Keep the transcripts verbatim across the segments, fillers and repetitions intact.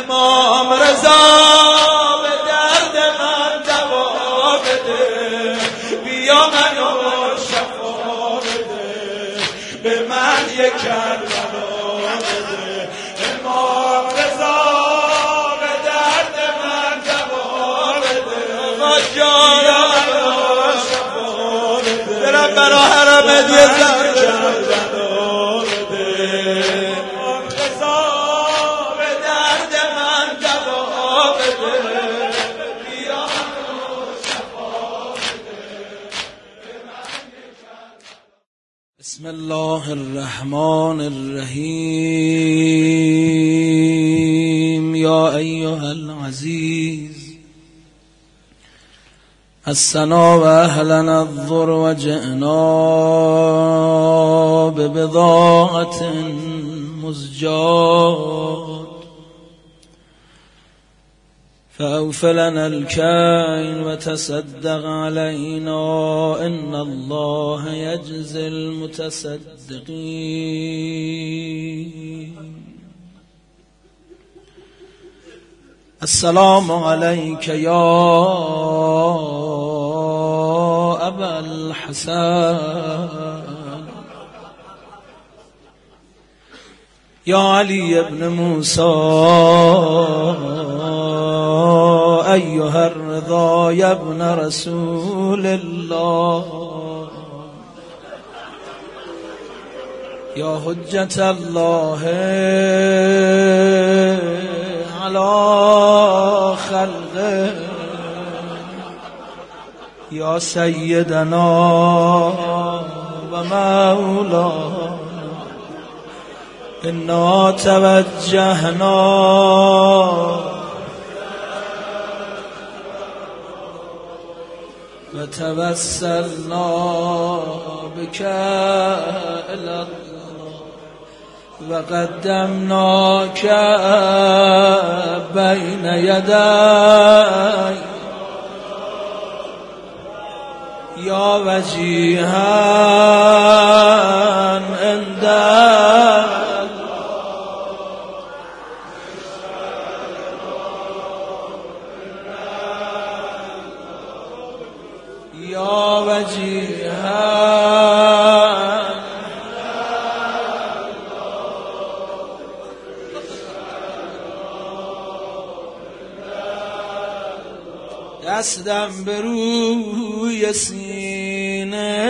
امام رضا به درد من دوا بده، بیا منو شفا بده، به من یک کربلا بده. امام رضا به درد من دوا بده، بیا منو شفا بده، برم برا حرم دیگه بسم الله الرحمن الرحیم. یا ایها العزیز السنا و اهلنا الضر و جئنا ببضاعة مزجات فأوف لنا الكيل وتصدق علينا إن الله يجزي المتصدقين. السلام عليك يا أبا الحسن يا علي بن موسى أيها الرضا يا ابن رسول الله يا حجة الله على خلقه يا سيدنا ومولانا إنا توجهنا وتوسلنا بك إلى الله وقدمناك بين يدي يا وجيها عند يا وجيها دستم به روی سینه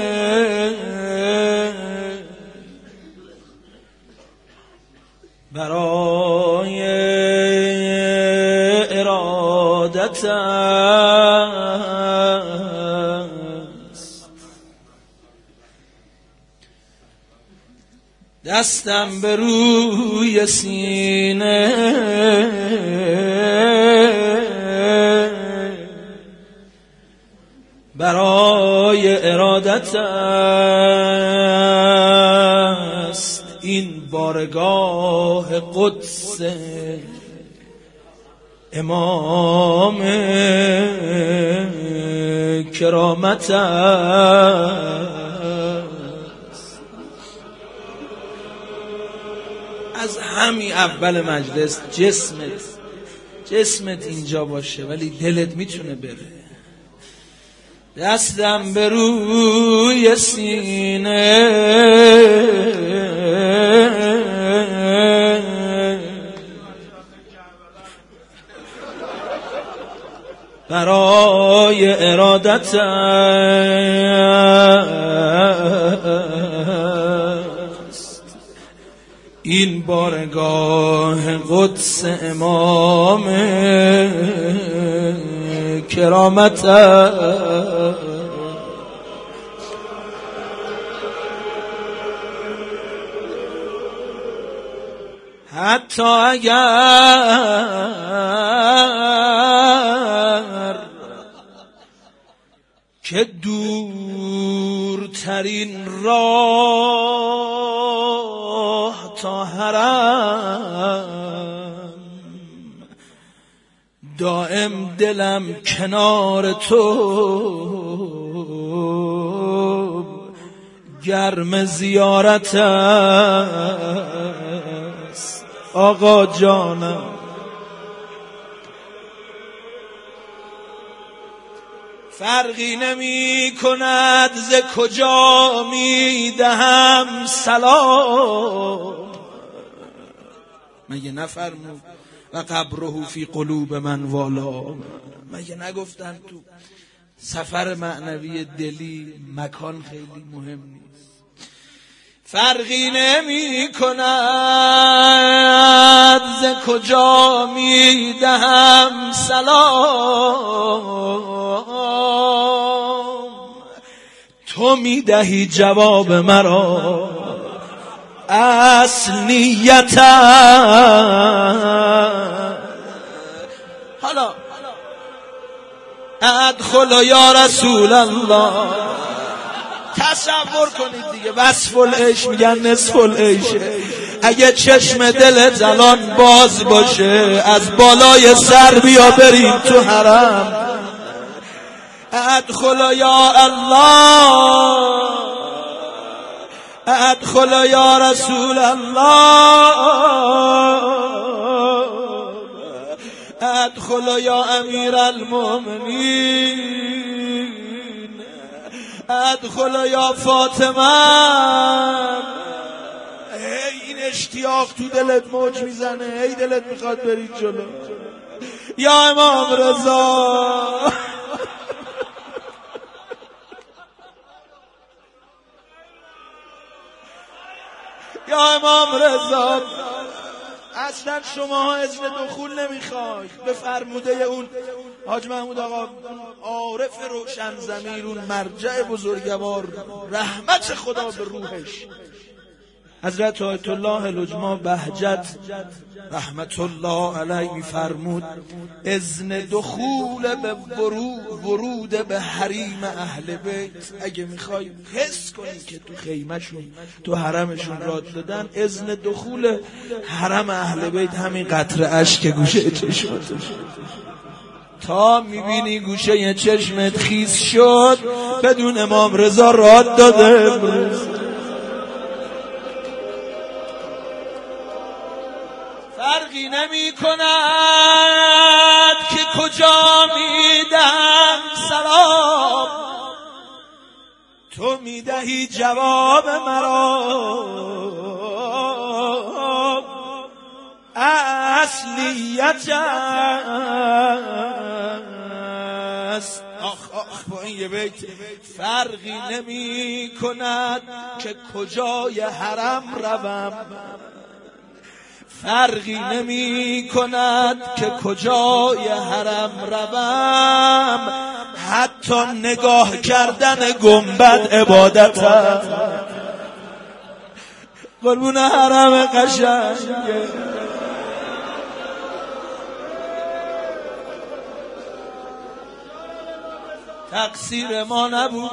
برای ارادت است، دستم به روی سینه برای ارادت است، این بارگاه قدس امام کرامت است. از همین اول مجلس جسمت جسمت اینجا باشه ولی دلت میتونه بره. دستم به روی سینه برای ارادت است، این بارگاه قدس امام کرامت است. حتی اگر که دورترین راه تا حرم دائم دلم کنار تو گرم زیارت است. آقا جانم فرقی نمی کند ز کجا می دهم سلام. مگه نفرمود و قبره فی قلوب من والا؟ مگه نگفتن تو سفر معنوی دلی مکان خیلی مهم نیست؟ فرقی نمی کند ز کجا می دهم سلام. تو می دهی جواب مرا اصلیتا. حالا ادخل یا رسول الله. تصور کنید دیگه، وصف العیش میگن نصف العیشه. اگه چشم دل الان باز باشه از بالای سر بیا بریم تو حرم. ادخل یا الله، ادخل یا رسول الله، ادخل یا امیر المؤمنین، ادخل یا فاطمه. این اشتیاق تو دلت موج میزنه، ای دلت میخواد برید جلو. یا امام رضا، یا امام رضا. اصلا شما اذن دخول نمیخواید. به فرموده اون حاج محمود آقا عارف روشن ضمیر، اون مرجع بزرگوار، رحمت خدا به روحش، حضرت آیت الله العظما بهجت رحمت الله علیه میفرمود اذن دخول به ورود به حریم اهل بیت. اگه میخوای حس کنی که تو خیمهشون تو حرمشون راد دادن، اذن دخول حرم اهل بیت همین قطره اشک گوشه چشمت تا میبینی گوشه چشمت خیس شد، بدون امام رضا راد داده امروز. فرقی نمی کند که کجا میدم سلام. تو میدهی جواب مرا اصلیت است. آخ آخ با این یه بیت. فرقی نمی کند که کجای حرم روم، فرقی نمی کند که کجای حرم روم، حتی نگاه کردن گنبد عبادتم. قربون حرم قشنگه. تقصیر ما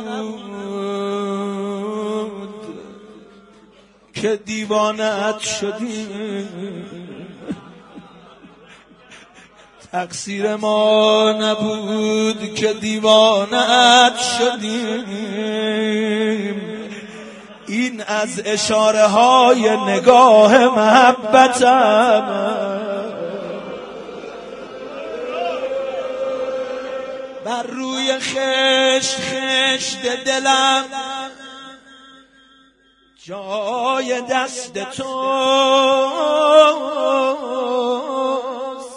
نبود که دیوانه‌ات شدیم، تقصیر ما نبود که دیوانه‌ات شدیم. این از اشاره های نگاه محبتم بر روی خشت خشت دلم، جای دست توست،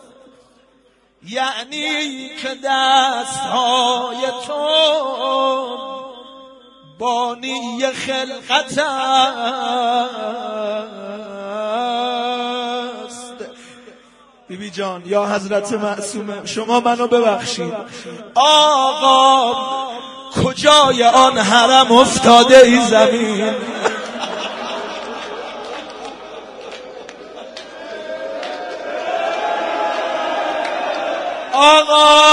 یعنی که دستهای تو بانی خلقت است. بی بی جان یا حضرت معصومه شما منو ببخشید. آقا کجای آن حرم افتاده ای زمین؟ آقا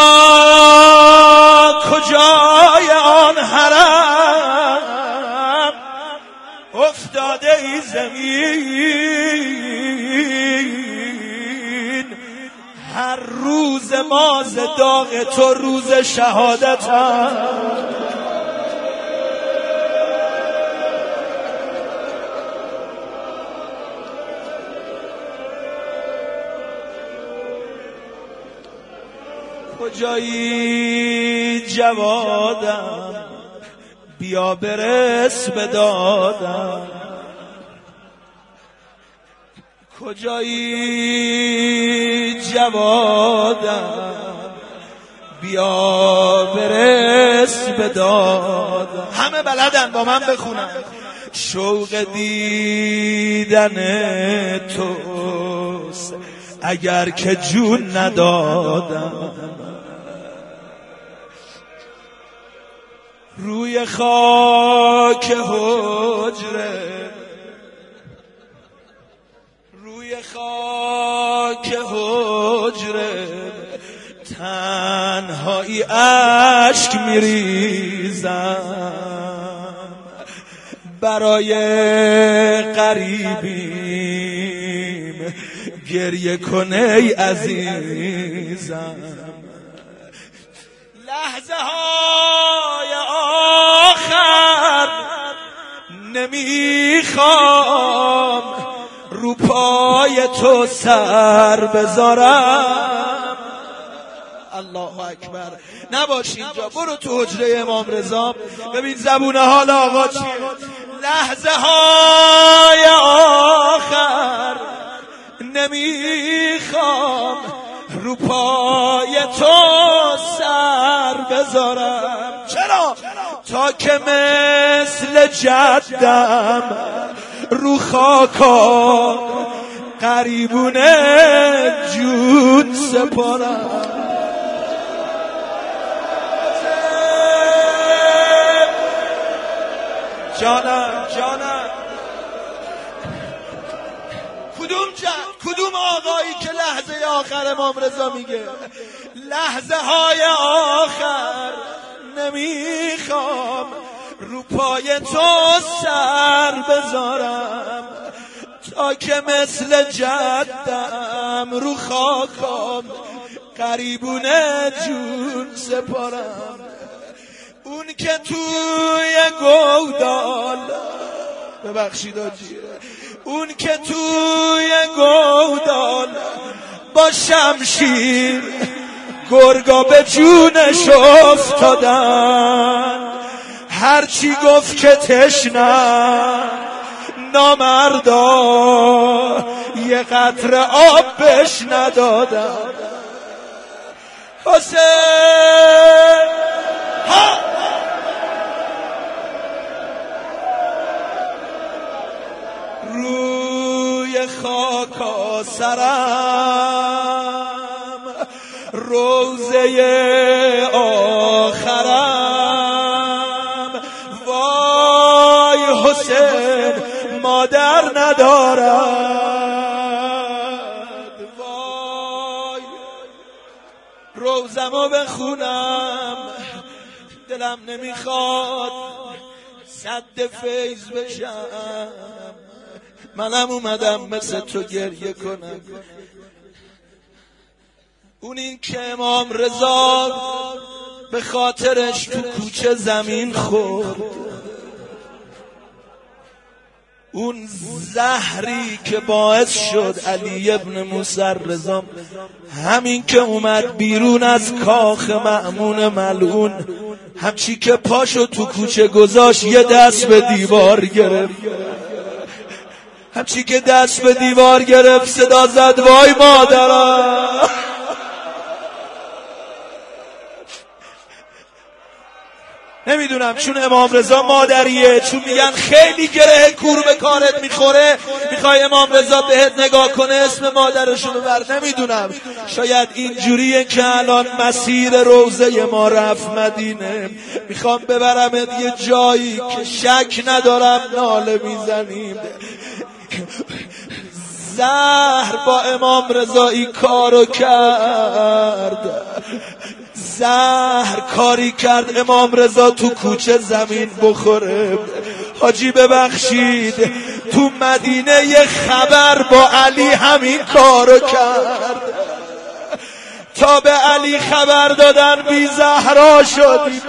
کجای آن حرم افتاده ای زمین؟ هر روز ما ز داغ تو روز شهادتم. کجایی جوادم بیا برس به دادم، کجایی جوادم بیا برس به دادم. همه بلدن با من بخونن. شوق دیدن توست اگر که جون ندادم، روی خاک حجره روی خاک حجره تنهایی اشک میریزم، برای غریبیم گریه کنه ای عزیزم. لحظه های آخر نمیخوام رو پای تو سر بذارم. الله اکبر. نباش اینجا، برو تو حجره امام رضا ببین زبون حال آقا چیه. لحظه های آخر نمیخوام رو پای تو سر بذارم. چرا؟ تا که مثل جدم رو خاکا قریبونه جون سپارم. جانم جانم کدوم جد کدوم آقایی که لحظه آخر امام رضا میگه لحظه های آخر نمیخوام رو پای تو سر بذارم، تا که مثل جدم رو خاکم قریبونه جون سپارم. اون که توی گودال ببخشید آجی اون که توی گودال با شمشیر گرگا به جونش افتادن، هرچی گفت که تشنه نامردا یه قطره آب بهش ندادن. حسین ها روی خاکا سرم روزه آخرم، وای حسین مادر ندارد، وای روزمو بخونم دلم نمیخواد سد فیض بشم، منم اومدم مثل تو گریه کنم. اون این که امام رضا به خاطرش تو کوچه زمین خورد، اون زهری که باعث شد علی ابن موسی رضا همین که اومد بیرون از کاخ مأمون ملعون، همچی که پاشو تو کوچه گذاشت یه دست به دیوار گرفت، همچی که دست به دیوار گرفت صدا زد وای مادرم. نمیدونم چون امام رضا مادریه، چون میگن خیلی گره کور به کارت میخوره میخوای امام رضا بهت نگاه کنه اسم مادرشونو بر. نمیدونم شاید اینجوریه که الان مسیر روزه ما رفت مدینه، میخوام ببرمت یه جایی که شک ندارم ناله میزنیم. زهر با امام رضایی کارو کرد، زهر کاری کرد امام رضا تو کوچه زمین بخوره. حاجی ببخشید تو مدینه یه خبر با علی همین کارو کرد، تا به علی خبر دادن بی زهرا شدی.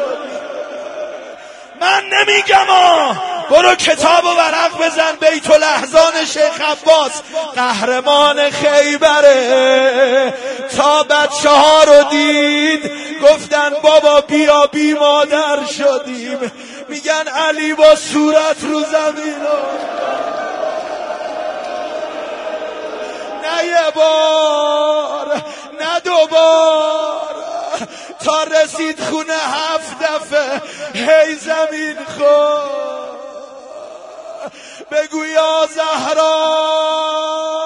من نمیگم آه برو کتاب و ورق بزن، بیت الاحزان شیخ عباس قهرمان خیبره، تا بچه ها رو دید گفتن بابا بیا بی مادر شدیم، میگن علی با صورت رو زمین. نه یه بار نه دو بار، تا رسید خونه هفت دفعه هی زمین خورد. بگو یا زهرا